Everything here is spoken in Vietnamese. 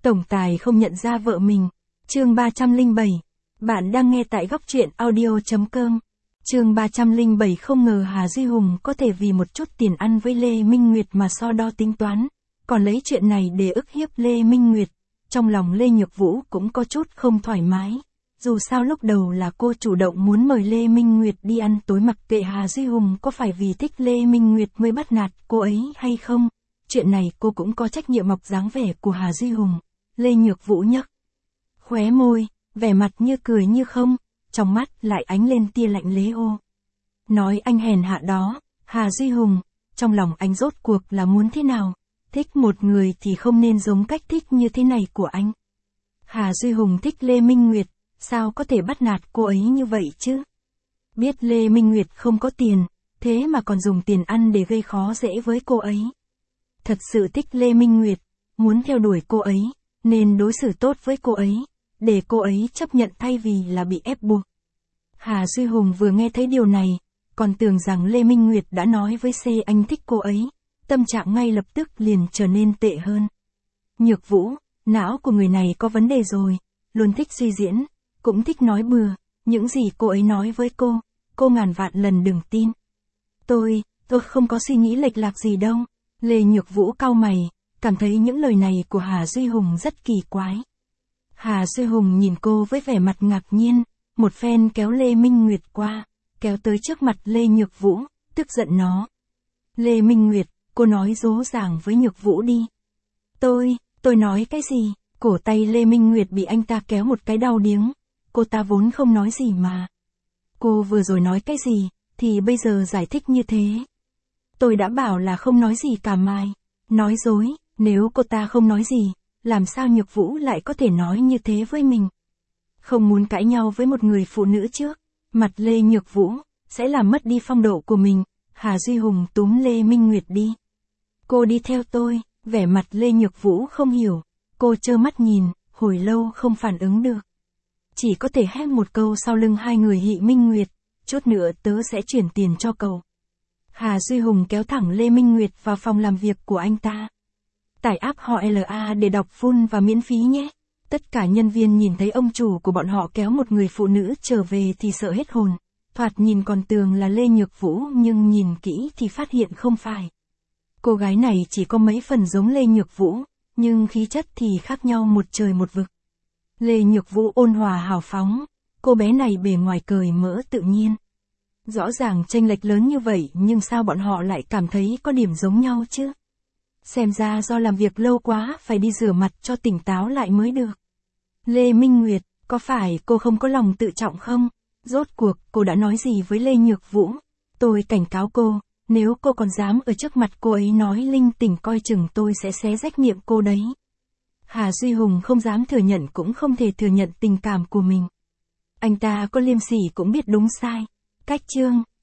Tổng tài không nhận ra vợ mình. Chương 307. Bạn đang nghe tại góc truyện audio.com. Chương 307. Không ngờ Hà Duy Hùng có thể vì một chút tiền ăn với Lê Minh Nguyệt mà so đo tính toán, còn lấy chuyện này để ức hiếp Lê Minh Nguyệt. Trong lòng Lê Nhược Vũ cũng có chút không thoải mái. Dù sao lúc đầu là cô chủ động muốn mời Lê Minh Nguyệt đi ăn tối, mặc kệ Hà Duy Hùng có phải vì thích Lê Minh Nguyệt mới bắt nạt cô ấy hay không. Chuyện này cô cũng có trách nhiệm. Mọc dáng vẻ của Hà Duy Hùng. Lê Nhược Vũ nhấc khóe môi, vẻ mặt như cười như không, trong mắt lại ánh lên tia lạnh lẽo. Nói anh hèn hạ đó, Hà Duy Hùng, trong lòng anh rốt cuộc là muốn thế nào? Thích một người thì không nên giống cách thích như thế này của anh. Hà Duy Hùng thích Lê Minh Nguyệt, sao có thể bắt nạt cô ấy như vậy chứ? Biết Lê Minh Nguyệt không có tiền, thế mà còn dùng tiền ăn để gây khó dễ với cô ấy. Thật sự thích Lê Minh Nguyệt, muốn theo đuổi cô ấy, nên đối xử tốt với cô ấy, để cô ấy chấp nhận thay vì là bị ép buộc. Hà Duy Hùng vừa nghe thấy điều này, còn tưởng rằng Lê Minh Nguyệt đã nói với C anh thích cô ấy, tâm trạng ngay lập tức liền trở nên tệ hơn. Nhược Vũ, não của người này có vấn đề rồi, luôn thích suy diễn, cũng thích nói bừa, những gì cô ấy nói với cô ngàn vạn lần đừng tin. Tôi không có suy nghĩ lệch lạc gì đâu. Lê Nhược Vũ cau mày, cảm thấy những lời này của Hà Duy Hùng rất kỳ quái. Hà Duy Hùng nhìn cô với vẻ mặt ngạc nhiên, một phen kéo Lê Minh Nguyệt qua, kéo tới trước mặt Lê Nhược Vũ, tức giận nó. Lê Minh Nguyệt, cô nói dỗ dàng với Nhược Vũ đi. Tôi nói cái gì? Cổ tay Lê Minh Nguyệt bị anh ta kéo một cái đau điếng, cô ta vốn không nói gì mà. Cô vừa rồi nói cái gì, thì bây giờ giải thích như thế. Tôi đã bảo là không nói gì cả mà. Nói dối, nếu cô ta không nói gì, làm sao Nhược Vũ lại có thể nói như thế với mình? Không muốn cãi nhau với một người phụ nữ trước mặt Lê Nhược Vũ, sẽ làm mất đi phong độ của mình. Hà Duy Hùng túm Lê Minh Nguyệt đi. Cô đi theo tôi, vẻ mặt Lê Nhược Vũ không hiểu, cô trơ mắt nhìn, hồi lâu không phản ứng được. Chỉ có thể hét một câu sau lưng hai người Hị Minh Nguyệt, chút nữa tớ sẽ chuyển tiền cho cậu. Hà Duy Hùng kéo thẳng Lê Minh Nguyệt vào phòng làm việc của anh ta. Tải app họ LA để đọc full và miễn phí nhé. Tất cả nhân viên nhìn thấy ông chủ của bọn họ kéo một người phụ nữ trở về thì sợ hết hồn. Thoạt nhìn còn tưởng là Lê Nhược Vũ, nhưng nhìn kỹ thì phát hiện không phải. Cô gái này chỉ có mấy phần giống Lê Nhược Vũ, nhưng khí chất thì khác nhau một trời một vực. Lê Nhược Vũ ôn hòa hào phóng, cô bé này bề ngoài cởi mở tự nhiên. Rõ ràng chênh lệch lớn như vậy nhưng sao bọn họ lại cảm thấy có điểm giống nhau chứ? Xem ra do làm việc lâu quá, phải đi rửa mặt cho tỉnh táo lại mới được. Lê Minh Nguyệt, có phải cô không có lòng tự trọng không? Rốt cuộc cô đã nói gì với Lê Nhược Vũ? Tôi cảnh cáo cô, nếu cô còn dám ở trước mặt cô ấy nói linh tinh, coi chừng tôi sẽ xé rách miệng cô đấy. Hà Duy Hùng không dám thừa nhận cũng không thể thừa nhận tình cảm của mình. Anh ta có liêm sỉ cũng biết đúng sai. Cách chương